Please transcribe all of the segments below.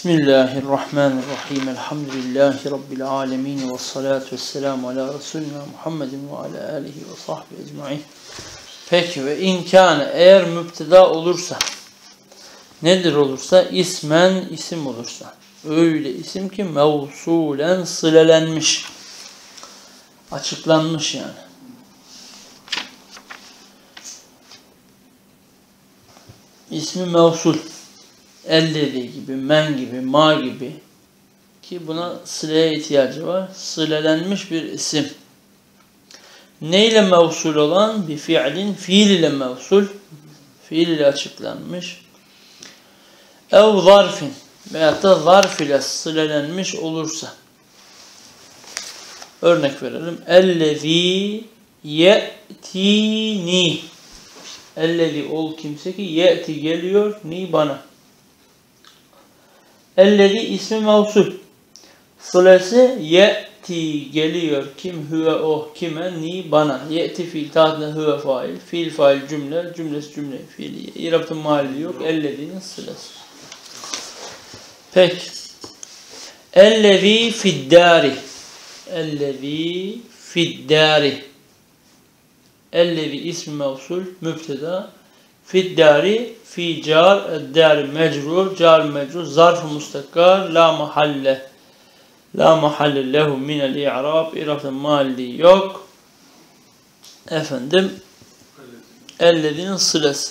Bismillahirrahmanirrahim. Elhamdülillahi Rabbil alemin. Ve salatu vesselamu ala Resulina Muhammedin ve ala alihi ve sahbihi ecma'in. Peki ve inkâne eğer müpteda olursa, nedir olursa? İsmen isim olursa. Öyle isim ki mevsulen sılelenmiş. Açıklanmış yani. İsmi mevsul. Ellezi gibi, men gibi, ma gibi ki buna sıleye ihtiyacı var. Sılelenmiş bir isim. Neyle mevsul olan? Bir fiilin, fiil ile mevsul. Fiil ile açıklanmış. Ev zarfin veyahut da zarf ile sılelenmiş olursa. Örnek verelim. Ellezi ye'tini. Ellezi ol kimse ki ye'ti geliyor ni bana. Ellezi ismi mevsul. Sılesi ye'ti geliyor. Kim? Hüve o. Kime? Ni bana. Ye'ti fiil. Tahtında hüve fail. Fiil fail cümle. Cümlesi cümle fiiliye. İrabtın mahalli yok. Ellezinin sılesi. Peki. Ellezi fiddari. Ellezi fiddari. Ellezi ismi mevsul. Mübteda. Fiddari fi car, eddari mecrur, car mecrur, zarf-ı mustakkar, la mahalle. La mahalle lehu minel i'rab, i'rabın mahalli yok. Efendim, ellezinin sılesi.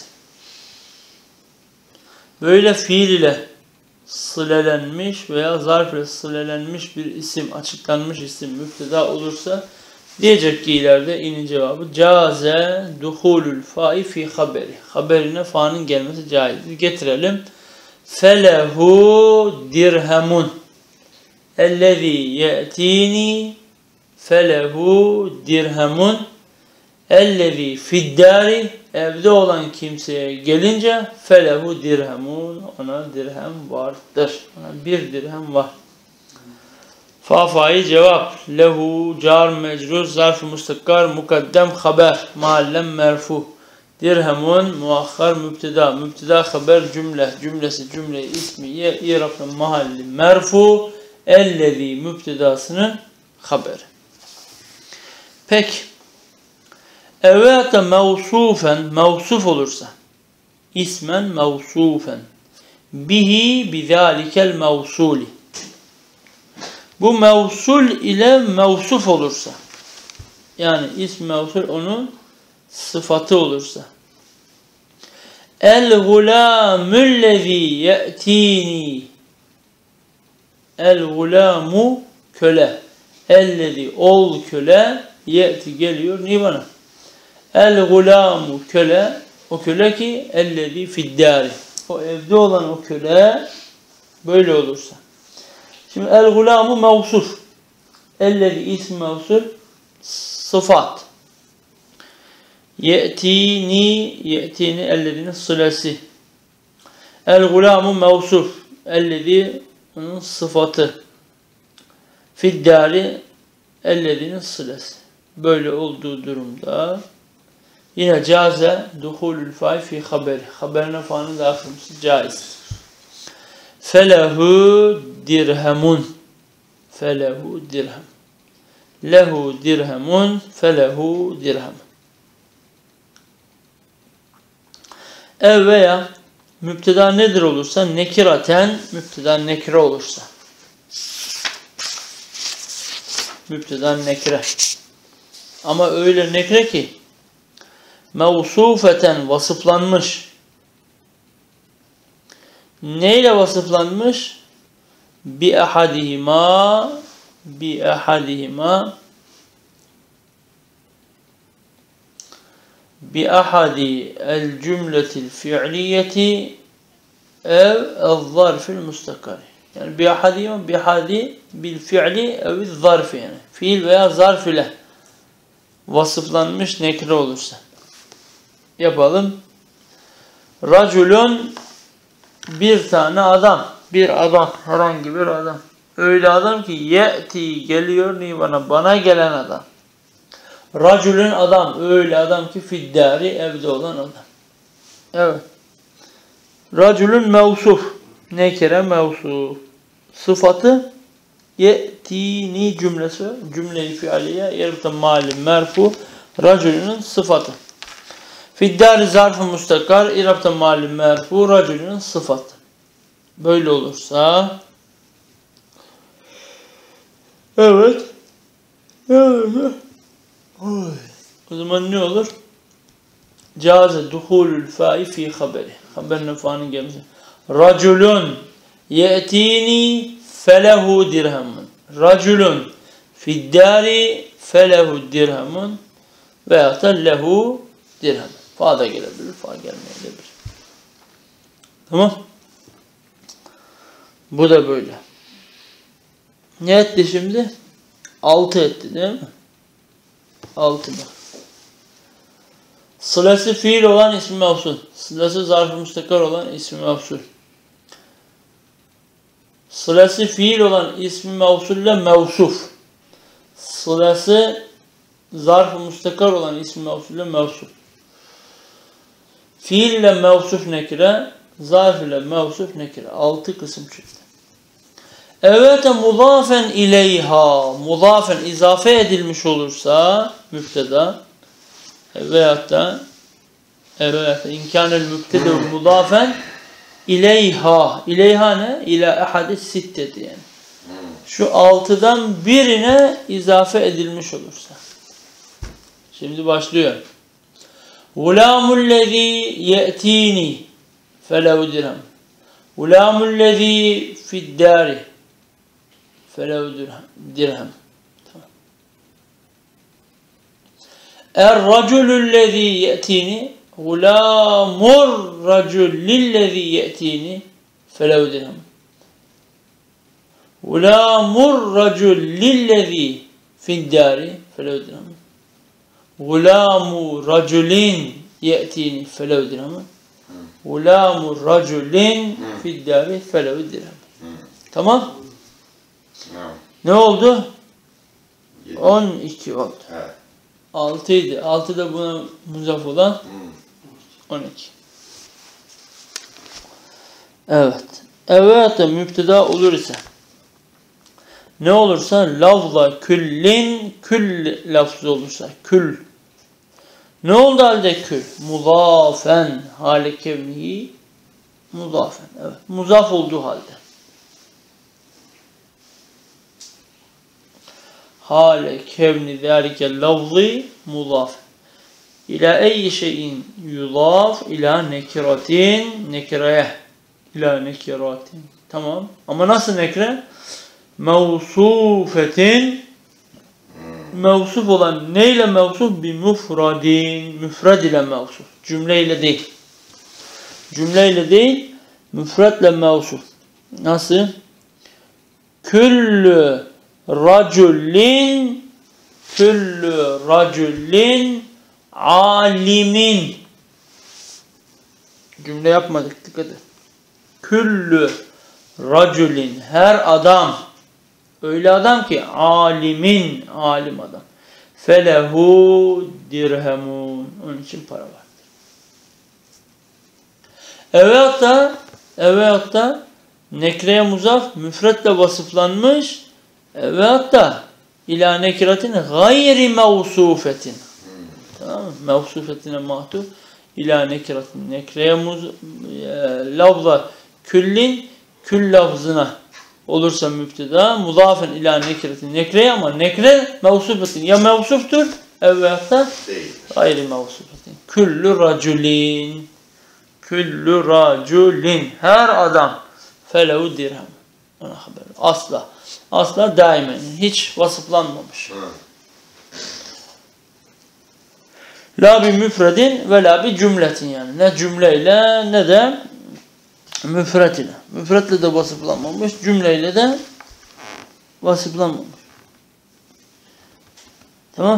Böyle fiil ile sılelenmiş veya zarf ile sılelenmiş bir isim, açıklanmış isim müpteda olursa, diyecek ki ileride inin cevabı caze duhulul fa'i fi haberi. Haberine fa'nın gelmesi caizdir. Getirelim. Felehu dirhemun. Ellezî ye'tini felehu dirhemun. Ellezî fiddâri evde olan kimseye gelince felehu dirhemun. Ona dirhem vardır. Ona bir dirhem var. Fa-fa'yı cevap. Lehu car mecrur zarf-ı mustakkar mukaddem haber mahallem merfu. Dirhemun muakhar mübteda. Mübteda haber cümle. Cümlesi cümle ismiye i'rabın mahalli merfu. Ellezî mübtedasının haberi. Peki. Evvete mevsufen mevsuf olursa. İsmen mevsufen. Bihi bizâlikel mevsuli. Bu mevsul ile mevsuf olursa, yani ism mevsul onun sıfatı olursa. El-gulâmüllezî ye'tîni. El-gulâmu köle. Ellezî ol köle ye'ti geliyor ni bana. El-gulâmu köle, o köle ki ellezî fiddâri. O evde olan o köle böyle olursa. Şimdi el-gulamu mevsuf. Ellezi ismi mevsul sıfat. Ye'tini ellezinin sılesi. El-gulamu mevsuf. Ellezi onun sıfatı. Fiddari ellezinin sılesi. Böyle olduğu durumda yine caze duhulul fa'i fi haberi. Haberine fa'nın dahilmesi caiz. Felehu dirhemun. Felehu dirhem. Lehu dirhemun. Felehu dirhem. Ev veya müpteda nedir olursa? Nekiraten müpteda nekire olursa. Müpteda nekire. Ama öyle nekire ki mevsufeten vasıflanmış. Neyle vasıflanmış? Bi ahadihima bi ahadi el cümletil fi'liyeti ev el-zarfil mustakari. Yani bi ahadi bil fi'li ev zarfi yani. Fiil veya zarf ile vasıflanmış nekre olursa. Yapalım. Raculun bir tane adam. Bir adam. Herhangi bir adam. Öyle adam ki ye'ti geliyor ni bana gelen adam. Raculun adam. Öyle adam ki fiddari evde olan adam. Evet. Raculun mevsuf. Nekire mevsuf. Sıfatı ye'tini cümlesi. Cümle-i fiiliye yerbe mali merfu. Racülünün sıfatı. Fiddari zarf-ı mustakar. İrabte mali merfu. Racülünün sıfatı. Böyle olursa evet. O zaman ne olur? Caze duhulul fa'i fi haberi. Haberine fa'nın gelmesi. Raculun ye'tini felehu dirhamun. Raculun fiddari felehu dirhamun veyahut da lehu dirham. Fa da gelebilir, fa gelmeyebilir. Tamam. Bu da böyle. Ne etti şimdi? 6 etti değil mi? 6 bak. Sılası fiil olan ismi mevsul. Sılası zarf-ı müstakar olan ismi mevsul. Sılası fiil olan ismi mevsulle mevsuf. Sılası zarf-ı müstakar olan ismi mevsulle mevsuf. Fiil ile mevsuf nekire, zarf ile mevsuf nekire. 6 kısım çıktı. Evet, muzafen ileyha. Muzafen izafe edilmiş olursa mübteda veyahut da imkanel mübteda muzafen ileyha. İleyha ne? İlâ ehadis sitteti yani. Şu 6'dan birine izafe edilmiş olursa. Şimdi başlıyor. Gulâmullezî ye'tîni felehu dirhem. Gulâmullezî fiddâri felehu dirhem. Tamam. Er-raculullezî ye'tîni gulamur racullillezî ye'tîni felehu dirhem. Gulamur racullillezî fiddâri felehu dirhem. Gulamu raculin ye'tini felehu dirhem. Gulamu raculin fiddâri felehu dirhem. Tamam? Ne oldu? 12 oldu. 6 idi. 6 da buna muzaf olan 12. Evet. Evet de müpteda olur ise ne olursa lafza küllin kül lafzı olursa kül. Ne oldu halde kül? Muzafen hale kevnihi muzafen. Evet. Muzaf olduğu halde. Hale kevni zâlike lafzı muzaf. İlâ eyyi şeyin yudaf ilâ nekiratin nekireye. İlâ nekiratin. Tamam. Ama nasıl nekre? Mevsufetin mevsuf olan neyle mevsuf? Bi mufradin. Müfred ile mevsuf. Cümleyle değil. Cümleyle değil. Müfredle mevsuf. Nasıl? Küllü racullin alimin. Cümle yapmadık. Dikkat et. Küllü raculin her adam. Öyle adam ki alimin, alim adam. Felehu dirhemun. Onun için para vardır. Evet da nekreye muzaf müfretle vasıflanmış. Evet da ila nekiratin gayri mevsufetin. Tamam mı? Mevsufetine mahtuf. İla nekiratin. Nekreye lafza küllin kül lafzına olursa müpteda muzafen ila nekretin. Nekreye ama nekre mevsufetin. Ya mevsuftur evet da gayri mevsufetin. Küllü raculin her adam felehu dirhem. Ona haber. Asla daimen. Hiç vasıflanmamış. La bi müfredin ve la bi cümletin yani. Ne cümleyle ne de müfret ile. Müfretle de vasıflanmamış. Cümleyle de vasıflanmamış. Tamam.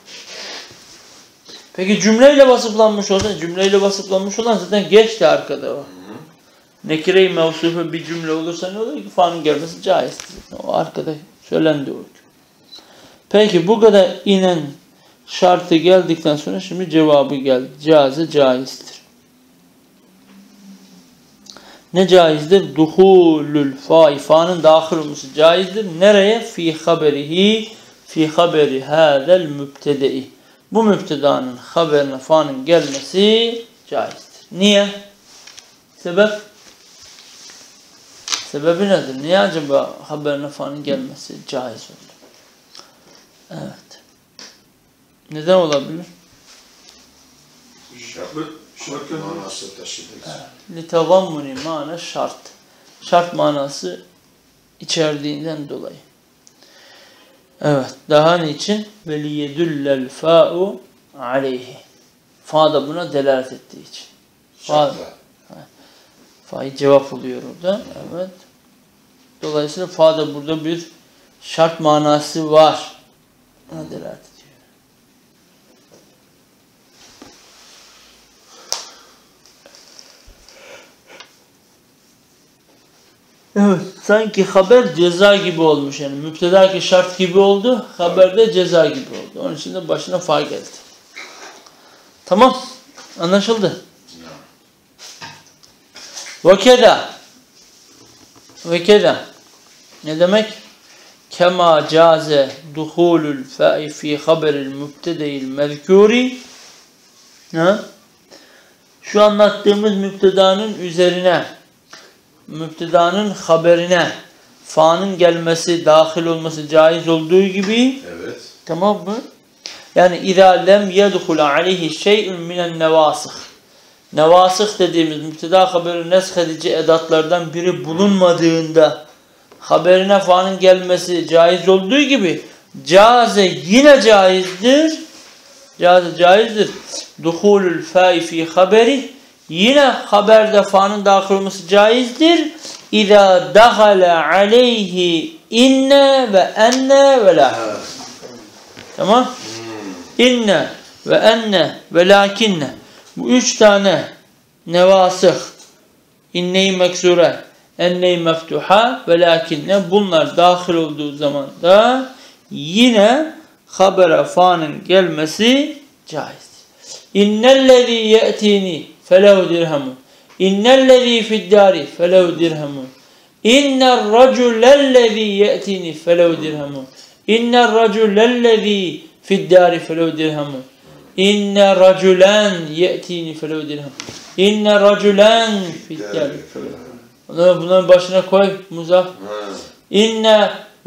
Peki cümleyle vasıflanmış olsa, cümleyle vasıflanmış olan zaten geçti arkada o. Nekire-i mevsufe bir cümle olursa ne olur ki? Fa'nın gelmesi caizdir. O arkada söylendi o. Peki bu kadar inen şartı geldikten sonra şimdi cevabı geldi. Caizdir. Ne caizdir? Duhulul fa'i. Fa'nın dahil olması caizdir. Nereye? Fi haberihi. Fi haberi hâzel mübtede'i. Bu mübtedanın haberine fa'nın gelmesi caizdir. Niye? Sebep? Sebebi nedir? Niye acaba haberine fa'nın gelmesi caiz oldu? Evet. Neden olabilir? Şart manası taşıdığı için. Litavammuni mana şart. Şart manası içerdiğinden dolayı. Evet. Daha niçin? Veliyedüllel fa'u aleyhi. Fa da buna delalet ettiği için. Fa'yı cevap oluyor orada. Evet. Dolayısıyla fa da burada bir şart manası var. Buna delalet ediyor. Evet. Sanki haber ceza gibi olmuş. Yani müptedaki şart gibi oldu. Haberde ceza gibi oldu. Onun için de başına fa geldi. Tamam. Anlaşıldı. Vekeda. Vekeda. Ne demek? Kema caze duhulul fa'i fi haberil mübtede'il mezkuri. Şu anlattığımız mübtedanın üzerine, mübtedanın haberine fa'nın gelmesi, dahil olması caiz olduğu gibi. Evet. Tamam mı? Yani اِذَا لَمْ يَدْخُلَ عَلَيْهِ شَيْءٌ مِنَ النَّوَاسِخِ. Nevasıh dediğimiz müpteda haberi nesk edici edatlardan biri bulunmadığında haberine fa'nın gelmesi caiz olduğu gibi caze yine caizdir. Caze caizdir. Duhulul fa'i fi haberi, yine haberde fa'nın dahil olması caizdir. İza dakhala aleyhi inne ve enne ve la. Tamam? İnne ve enne ve lakinne. Bu üç tane nevasıh, inne-i meksure, enne-i meftuha ve lakinne, bunlar dahil olduğu zaman da yine habere fa'nın gelmesi caizdir. İnnellezî ye'tini felehu dirhamun. İnnellezî fiddâri felehu dirhamun. İnnerracülellezî ye'tini felehu dirhamun. İnnerracülellezî fiddâri felehu dirhamun. İnne raculen ye'tini felehu dirhamun. İnne raculen fiddâri felehu. Bunların başına koy muzaf. İnne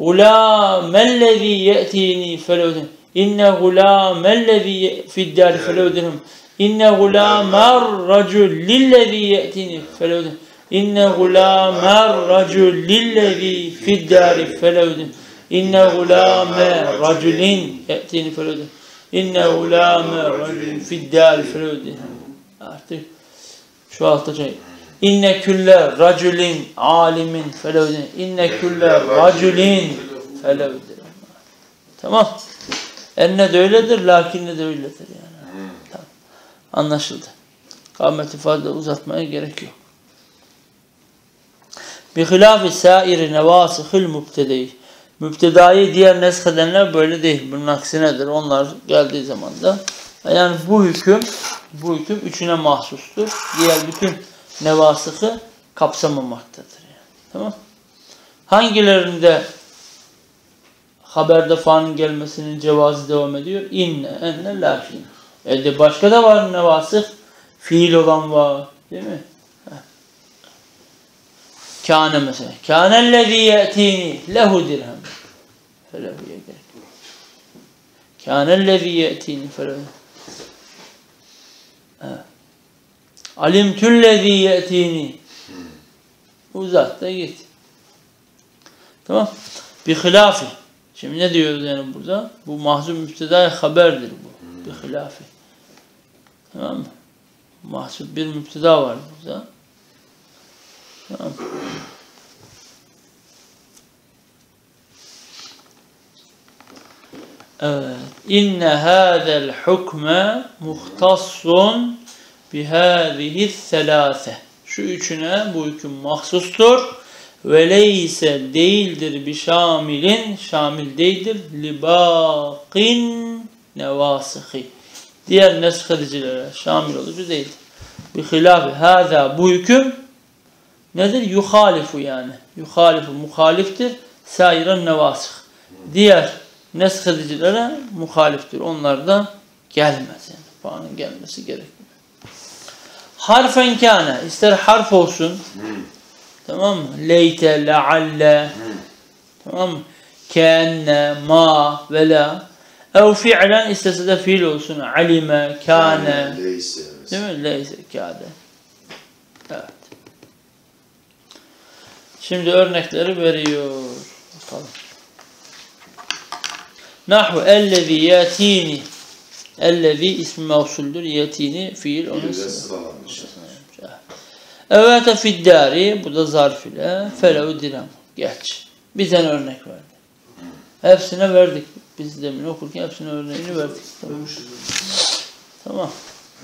gulâmellezî ye'tini felehu dirhamun. İnne gulâmellezî fiddâri felehu dirhamun. İnne gulâmer raculillezî ye'tini felehu dirhamun. İnne gulâmer raculillezî fiddâri felehu dirhamun. İnne gulâme raculin ye'tini felehu dirhamun. İnne gulâme raculin fiddâri felehu dirhamun. Artık çoğaltacak. İnne külle raculin alimin felehu dirhamun. İnne külle raculin felehu dirhamun. Tamam. Enne de öyledir, lakinne de öyledir yani. Tamam. Anlaşıldı. Kâmet ifade uzatmaya gerek yok. Bihilâfi sâiri nevâsıhıl mübtedeyî. Mübtedayı diğer nesk edenler böyle değil. Bunun aksinedir. Onlar geldiği zaman da. Yani bu hüküm üçüne mahsustur. Diğer bütün nevasıhı kapsamamaktadır. Yani. Tamam. Hangilerinde haberde fa'nın gelmesinin cevazı devam ediyor? İnne, enne, lakin. Başka da var nevasıh. Fiil olan var. Değil mi? Kâne mesela. Kânellezî ye'tîni lehu dirhem. Felehu'ya gerek. Kânellezî ye'tîni felehu. Alimtüllezî ye'tîni. Uzat da git. Tamam. Bihilâfi. Şimdi ne diyoruz yani burada? Bu mahzun müptedaya haberdir bu. Bihilâfi. Tamam mı? Mahzun bir müpteda var burada. Tamam. Evet. İnne hâzel hukme muhtassun bihâzihi selâse. Şu üçüne bu hüküm mahsustur. Ve leyse değildir bi şamilin, şamil değildir. Libâkin nevâsıhi. Diğer nesk edicilere şamil olucu değildir. Bihilâfi hâzâ, bu hüküm nedir? Yuhalifu yani. Yuhalifu muhaliftir. Sairen nevasih. Diğer nesk edicilere muhaliftir. Onlar da gelmez yani. Fa'nın gelmesi gerekmiyor. Harfen kâne. İster harf olsun. Tamam mı? Leyte, lealle. Tamam mı? Kenne, ma ve la. Ev fi'len istese de fiil olsun. Alime, kâne. Değil mi? Leyse, kâde. Evet. Şimdi örnekleri veriyor. Bakalım. Nahvu ellezî yâtîni. Ellezî ismi mevsuldür. Yâtîni fiil. Onun sıralanmış. Evete fiddâri. Bu da zarf ile. Felev dirhem. Geç. Bir tane örnek verdi. Hepsine verdik. Biz demin okurken hepsine örneğini verdik. Tamam.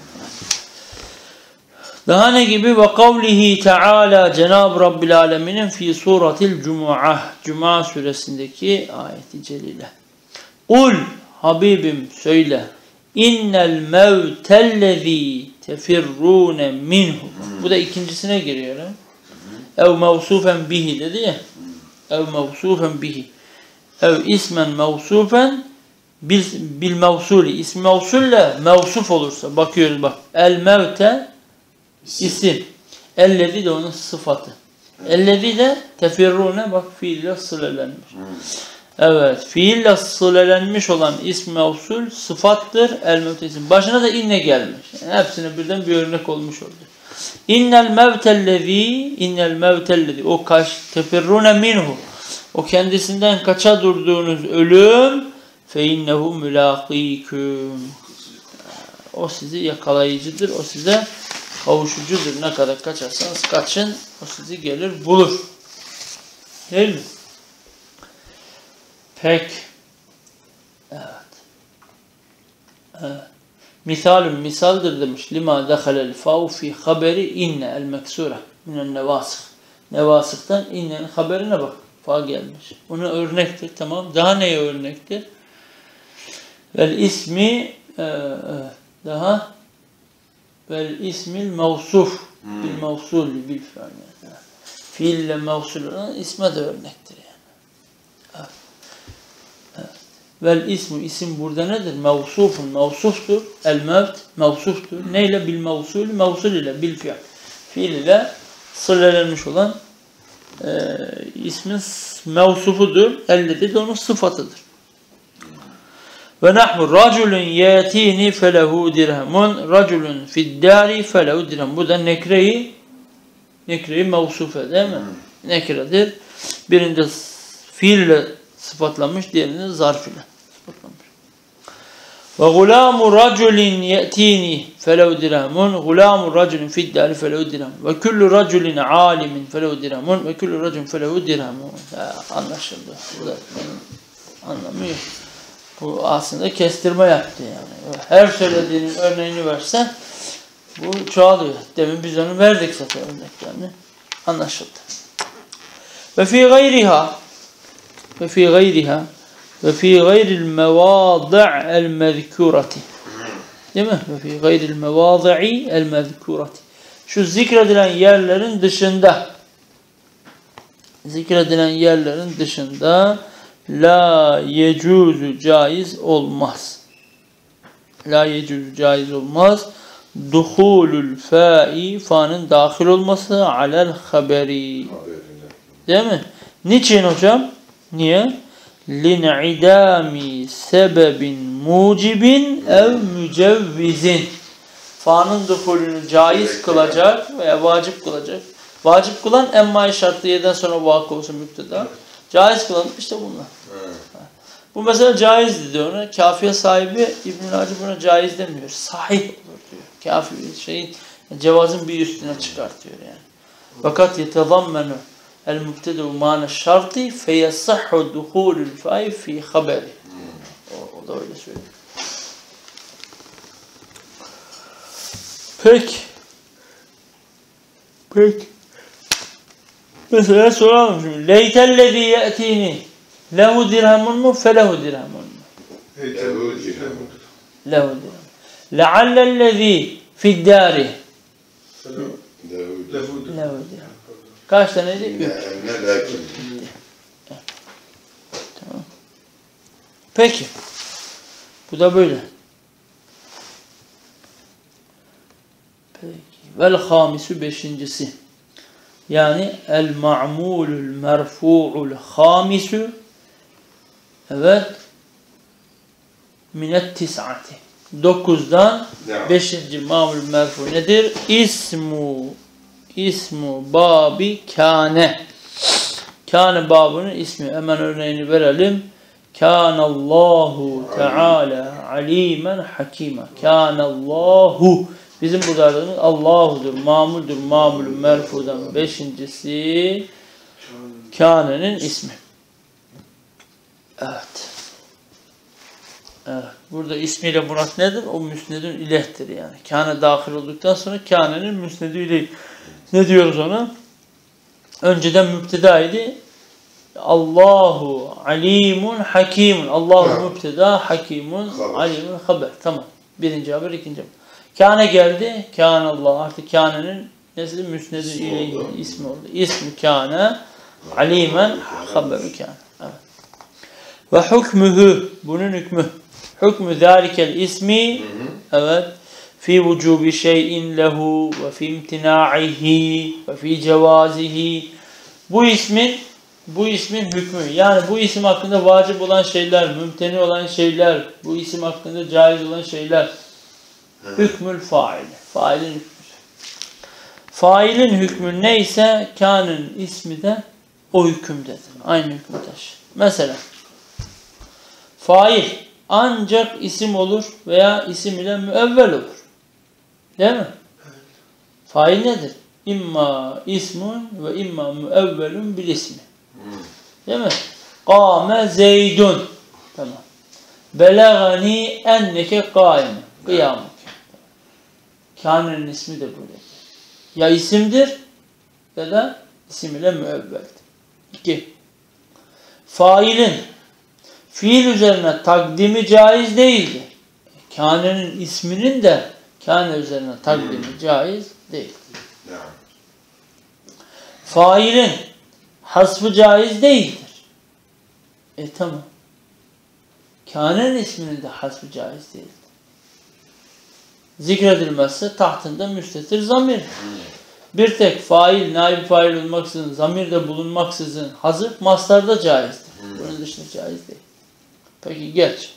Daha ne gibi? Ve kavlihi Teala Cenab-ı Rabbil Alemin'in fi suratil Cumu'ah. Cuma suresindeki ayeti celile. Kul Habibim söyle. İnnel mevtellezî tefirrûne minhu. Bu da ikincisine giriyor. Ev mevsufen bihi dedi ya. Ev mevsufen bihi. Ev ismen mevsufen bil mevsulü. İsmi mevsulle mevsuf olursa. Bakıyoruz bak. El mevte isim. Ellezi de onun sıfatı. Ellezi de tefirrûne bak fiille sılelenmiş. Evet. Fiille sılelenmiş olan ism mevsul sıfattır. El mevte isim. Başına da inne gelmiş. Yani hepsine birden bir örnek olmuş oldu. İnnel mevtellezi o tefirrûne minhu. O kendisinden kaça durduğunuz ölüm fe innehu mülâkîküm. O sizi yakalayıcıdır. O size kavuşucudur. Ne kadar kaçarsanız kaçın. O sizi gelir bulur. Değil mi? Peki. Evet. Evet. Misaldır demiş. Lima dehalel fav fi haberi inne el meksura minen nevasıh. Nevasıhtan innenin haberine bak. Fa gelmiş. Ona örnektir. Tamam. Daha neye örnektir? Vel ismi daha vel ismil mevsuf bil mevsulü bil fiil. Fiille mevsul olan isme de örnektir yani. Evet. Vel ismu isim burada nedir? Mevsufun mevsuftur. El mevt mevsuftur. Neyle? Bil mevsulü mevsul ile bil fiil. Fiil ile sılelenmiş olan ismin mevsufudur. Ellezi de onun sıfatıdır. Ve nahmu raculun yatini felehu dirhemun raculun fiddari felehu dirhem. Bu da nekreyi mevsufe değil mi? Nekredir. Birinde fiille sıfatlanmış, diğerinde zarf ile sıfatlanmış. Ve gulamu raculin yatini felehu dirhemun gulamu raculin fiddari felehu dirhem. Ve kullu raculin alimin felehu dirhemun ve kullu raculin felehu dirhemun. Anlaşıldı. Bu da anlamıyor. Bu aslında kestirme yaptı yani. Her söylediğinin örneğini versen bu çoğalıyor. Demin biz onu verdik zaten örneklerini. Anlaşıldı. Ve fi gayriha ve fi gayril mevâdi'el mezkûrati. Değil mi? Ve fi gayril mevâdi'el mezkûrati. Şu zikredilen yerlerin dışında la yecuzu caiz olmaz. La yecuzu caiz olmaz. Duhulul fa'i fa'nın dahil olması alel haberi. Değil mi? Niçin hocam? Niye? Lin'idami sebebin mucibin ev mücevvizin. Fa'nın duhulünü caiz kılacak veya vacip kılacak. Vacip kılan emmâ-i şartiyeden sonra vakı olsun müpteda. Caiz kılan işte bunlar. Bu mesela caiz diyor ona. Kafiye sahibi İbn-i Hacı buna caiz demiyor. Sahih olur diyor. Kafi şeyin cevazın bir üstüne çıkartıyor yani. Fakat yetezammenu el mübtedu mâne şartı feyesahhu duhulul fa'i fi haberi. O da öyle söylüyor. Peki. Mesela soralım şimdi. Leytellezî ye'tîni lehu dirhemun mu felehu dirhemun mu? Lehu dirhemun. Leallellezî fiddâri lehu dirhemun. Kaç taneydi? 3. İnne lakin. Tamam. Peki. Bu da böyle. Peki. Vel hamisu 5.'si. Yani el ma'mulul merfu'ul hamisu, evet, minet tis'ati. 9'dan 5. mamul merfu nedir? İsmu babi kâne. Kâne babının ismi. Hemen örneğini verelim. Kânallahu Teala alimen hakîmen. Kânallahu. Bizim burada aradığımız Allahu'dur. Mamuldur. Mamulun merfudan 5.'si kâne'nin ismi. Evet. Evet. Burada ismiyle murat nedir? O müsnedün ilehtir yani. Kâne dahil olduktan sonra kâne'nin müsnedü ileh. Ne diyoruz ona? Önceden mübtedaydı. Allahu alimun hakimun. Allahu mübteda, hakimun, alimun haber. Tamam. Birinci haber, ikinci haber. Kâne geldi. Kânallah. Artık kâne'nin nesli müsnedün ileyhi ismi oldu. İsmi kâne, alimen, haberu kâne. Evet. Ve hükmühü. Bunun hükmü. Hükmü zâlikel ismi. Evet. Fi vücubi şeyin lehu ve fi imtina'ihi ve fi cevazihi. Bu ismin hükmü. Yani bu isim hakkında vacip olan şeyler, mümteni olan şeyler, bu isim hakkında caiz olan şeyler. Hükmül fail. Failin hükmü. Failin hükmü neyse kânın ismi de o hükümdedir. Aynı hükmü taşır. Mesela fail ancak isim olur veya isim ile müevvel olur. Değil mi? Fail nedir? İmma ismun ve imma müevvelun bil ismi. Değil mi? Kâme zeydun. Tamam. Belagani enneke kâime. Kıyamuk. Kâne'nin ismi de böyledir. Ya isimdir ya da isim ile müevveldir. 2. Failin fiil üzerine takdimi caiz değildir. Kâne'nin isminin de kâne üzerine takdimi caiz değil. Failin hasfı caiz değildir. Tamam. Kâne'nin isminin de hasfı caiz değildir. Zikredilmezse tahtında müstetir zamir. Bir tek fail, naib fail olmaksızın, zamirde bulunmaksızın hazır mastarda caizdir. Bunun dışında caiz değil. Peki geç.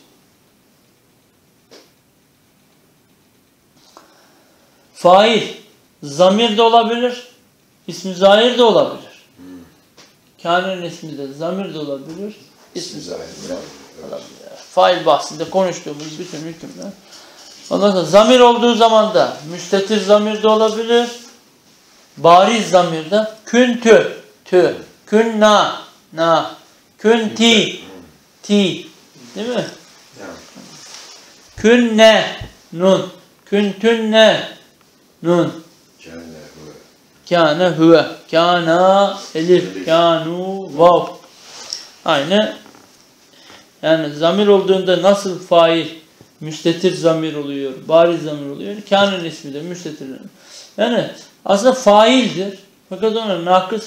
Fail zamir de olabilir, ismi zahir de olabilir. Kâne'nin ismi de zamir de olabilir, ismi zahir de olabilir. Fail bahsinde konuştuğumuz bütün hükümler. Ondan sonra zamir olduğu zaman da müstetir zamir de olabilir. Bariz zamir de küntü, tü, künna, na, künti, ti. Değil mi? Künne, nun, küntünne, nun. Kâne huve, kâna, elif, kânu, vav. Aynı. Yani zamir olduğunda nasıl fail müstetir zamir oluyor, bariz zamir oluyor. Kâne'nin ismi de müstetir. Yani aslında faildir. Fakat ona nakıs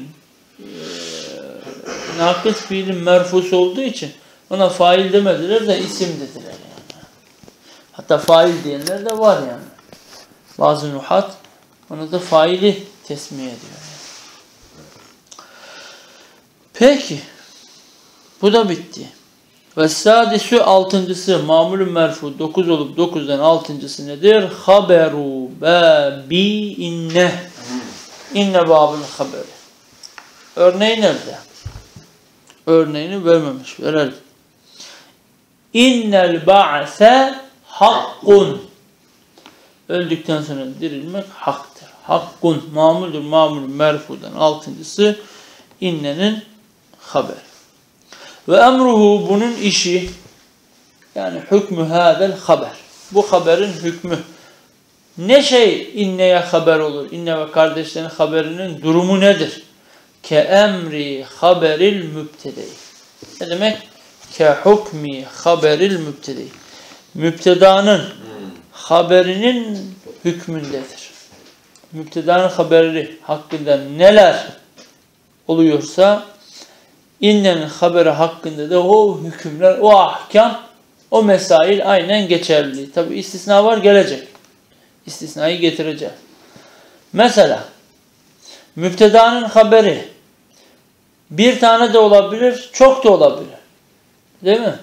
fiilin merfusu olduğu için ona fail demediler de isim dediler yani. Hatta fail diyenler de var yani. Bazı nuhat ona da faili tesmiye ediyor. Peki. Bu da bitti. Ve sadisü 6.'sı mamulün merfu 9 olup 9'dan 6.'sı nedir? Haberu babi inne. İnne babın haberi. Örneği nerede? Örneğini vermemiş. Verelim. İnnel ba'se hakkun. Öldükten sonra dirilmek haktır. Hakkun mamuldür. Mamulün merfudan 6.'sı innenin haberi. Ve emruhu bunun işi yani hükmü hadel haber. Bu haberin hükmü. Ne şey inneye haber olur? İnne ve kardeşlerin haberinin durumu nedir? Ke emri haberil mübtedey. Ne demek? Ke hukmi haberil mübtedey. Mübtedanın haberinin hükmündedir. müptedanın haberi hakkında neler oluyorsa innenin haberi hakkında da o hükümler, o ahkam, o mesail aynen geçerli. Tabi istisna var, gelecek. İstisnayı getireceğiz. Mesela müptedanın haberi bir tane de olabilir, çok da olabilir. Değil mi?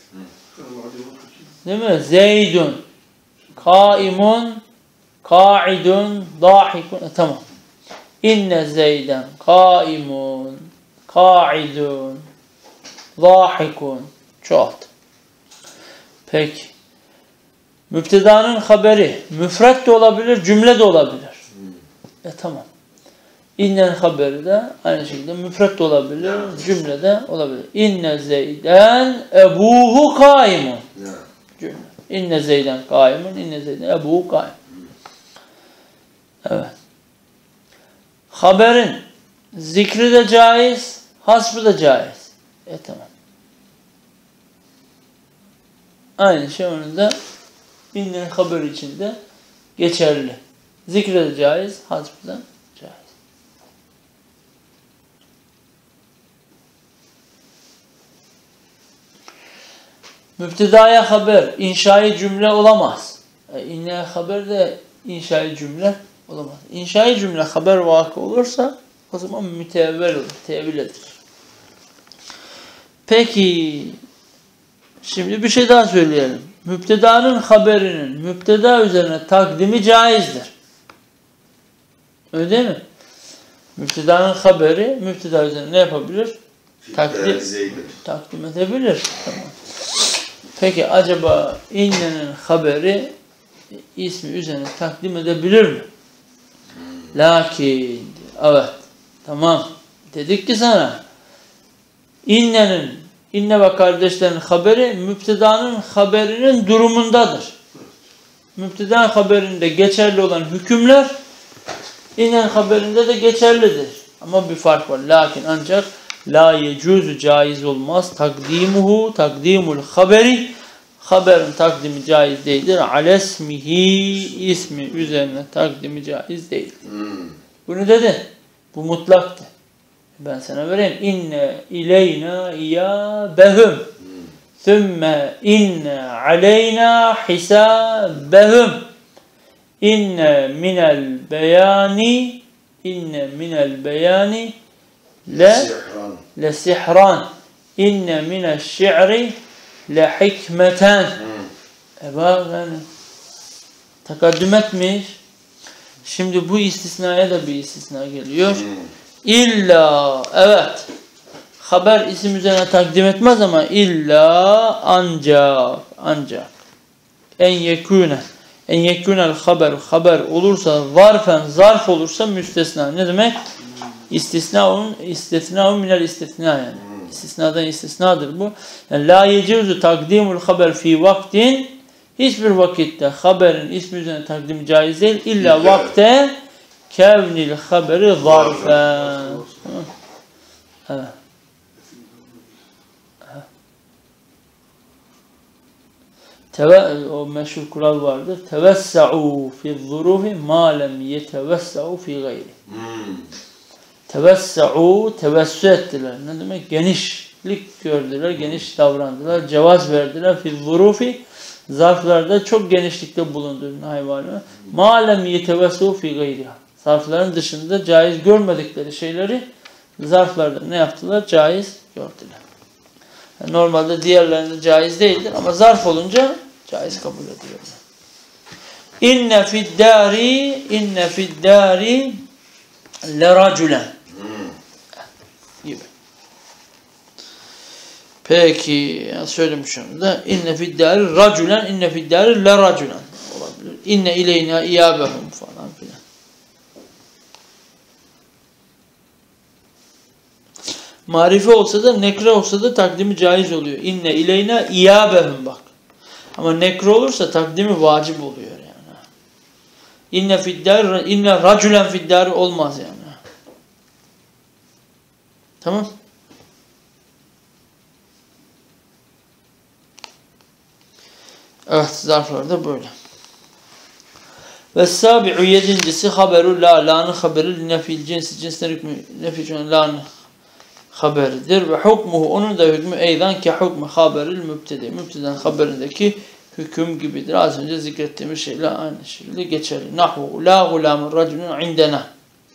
Değil mi? Zeydun, kaimun, kaidun, dahikun. Tamam. İnne Zeyden kaimun, kaidun, dahikun. Çoğalt. Peki. Müptedanın haberi müfret de olabilir, cümle de olabilir. Tamam. İnne'nin haberi de aynı şekilde müfret de olabilir, cümle de olabilir. İnne Zeyden ebuhu kaimun. Cümle. İnne Zeyden kaimun, inne Zeyden ebuhu kaimun. Evet. Haberin zikri de caiz, hasbı da caiz. Tamam. Aynı şey onun da inne'nin haberi içinde geçerli. Zikri de caiz, hasbı da caiz. Müptedaya haber, inşai cümle olamaz. İnne haber de inşai cümle olamaz. İnşai cümle haber vakı olursa o zaman mütevvel olur, tevil edilir. Peki, şimdi bir şey daha söyleyelim. Müptedanın haberinin müpteda üzerine takdimi caizdir. Öyle değil mi? Müptedanın haberi müpteda üzerine ne yapabilir? Takdim edebilir. Tamam. Peki acaba innenin haberi ismi üzerine takdim edebilir mi? Lakin evet, tamam, dedik ki sana inne ve kardeşlerin haberi müptedanın haberinin durumundadır. Müptedanın haberinde geçerli olan hükümler innenin haberinde de geçerlidir. Ama bir fark var. Lakin ancak la yecuzu, caiz olmaz. Takdimul haberi, haberin takdimi caiz değildir. Alesmihi, ismi üzerine takdimi caiz değildir. Bunu dedi. Bu mutlaktı. Ben sana vereyim. İnne ileyna iyâbehum. Thümme inne aleyna hisâbehum. İnne minel beyani le sihran. İnne minel şi'ri le hikmeten. Bak yani takaddüm etmiş. Şimdi bu istisnaya da bir istisna geliyor. İlla, evet, haber isim üzerine takdim etmez ama illa ancak en yekûnel haber olursa, zarf olursa müstesna. Ne demek? İstisnaun minel istisna yani. İstisnadan istisnadır bu. Yani la yecuzu takdimul haber fi vaktin, hiçbir vakitte haberin ismi üzerine takdim caiz değil. İlla vakte kevnil haberi zarfen. Evet. O meşhur kural vardır. Tevessa'u fi zurufi ma lem yetevessa'u fi gayri. Tevessa'u, tevessü ettiler. Ne demek? Genişlik gördüler, geniş davrandılar, cevaz verdiler fi zurufi, zarflarda çok genişlikte bulunduğun hayvanı. Ma lem yetevessa'u fi gayri. Zarfların dışında caiz görmedikleri şeyleri zarflarda ne yaptılar? Caiz gördüler. Yani normalde diğerlerinde caiz değildir ama zarf olunca caiz kabul ediliyor. İnne fi'd-dâri leraculen gibi. Peki, söylemişim de inne fi'd-dâri raculen, inne fi'd-dâri leraculen olabilir. İnne ileyna iyâbehum falan filan. Marife olsa da nekre olsa da takdimi caiz oluyor. İnne ileyna iyâbehum bak. Ama nekre olursa takdimi vacip oluyor yani. İnne raculen fi'd-dâri olmaz yani. Tamam. Evet, zarflarda böyle. Ve sabi'u yedincisi haberu la. La'nın haberi nefil cinsi. Cinsler hükmü nefil için la'nın haberidir. Ve hukmuhu onun da hükmü eydan ki hukmu haberil mübtede. Mübteden haberindeki hüküm gibidir. Az önce zikrettiğimiz şeyle aynı şekilde geçerli. Nahu la gulamun raculun indena.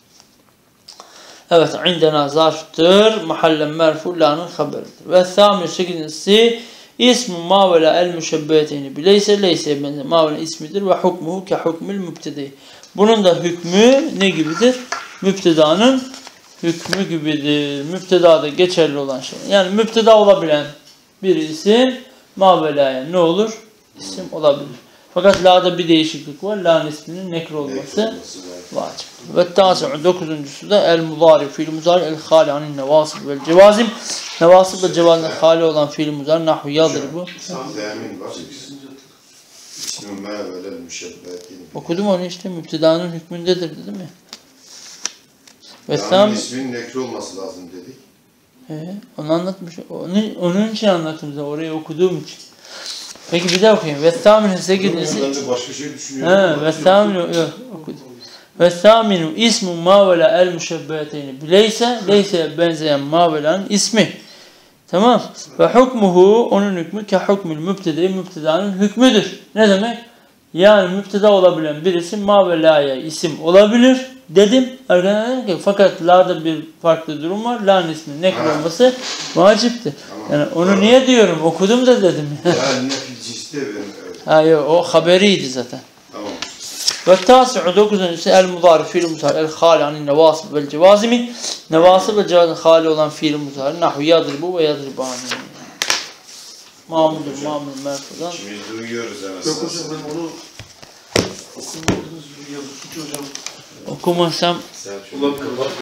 Evet, indena zarftır. Mahallen merfu la'nın haberidir. Ve thamir sekizincisi İsmu ma ve la el müşebbeteyni bileyse leyse benzer ma ve ismidir ve hukmuhu ke hukmül mübtedi. Bunun da hükmü ne gibidir? Mübtedanın hükmü gibidir. Mübtedada geçerli olan şey. Yani mübteda olabilen bir isim ma ve la'ya ne olur? İsim olabilir. Fakat la'da bir değişiklik var. La'nın isminin nekr olması vacip. Ve tasi'u dokuzuncusu da el muzari fiil muzari el hali anin nevasib vel cevazim. Nevasib ve cevazimden hali olan fiil muzari nahvu yadribu. Zemin var. İsmi mevelel müşebbetin. Okudum onu işte mübtedanın hükmündedir değil mi? Ve Yani ismin nekri olması lazım dedik. Onu anlatmış. Onun için anlattım size orayı okuduğum için. Peki bir daha okuyayım. Ve thaminin sekizincisi. Ben de başka şey düşünüyorum. Ve thaminu okudum. Ve thaminu ismu ma ve la el müşebbeteyni bileyse leyseye benzeyen ma ve la'nın ismi. Tamam. Ve hukmuhu onun hükmü ke hukmül mübtede mübtedanın hükmüdür. Ne demek? Yani mübteda olabilen bir isim ma ve la'ya isim olabilir dedim. Arkadaşlar ki fakat la'da bir farklı durum var. La'nın isminin nekr olması vaciptir. Yani onu niye diyorum? Okudum da dedim. Yani nefil cinste benim. Hayır, o haberiydi zaten. Tamam. Ve tasi'u dokuzuncusu el muzari fiil muzari el hali anin nevasib vel cevazimi. Nevasib ve cevazın hali olan fiil muzari nahvu yadribu ve yadribani. Mamudur, mamul merfudan. İkimiz duyuyoruz en Yok azından. hocam ben onu okumadınız bir yazık hocam. Okumasam Selçuk. Olabilir.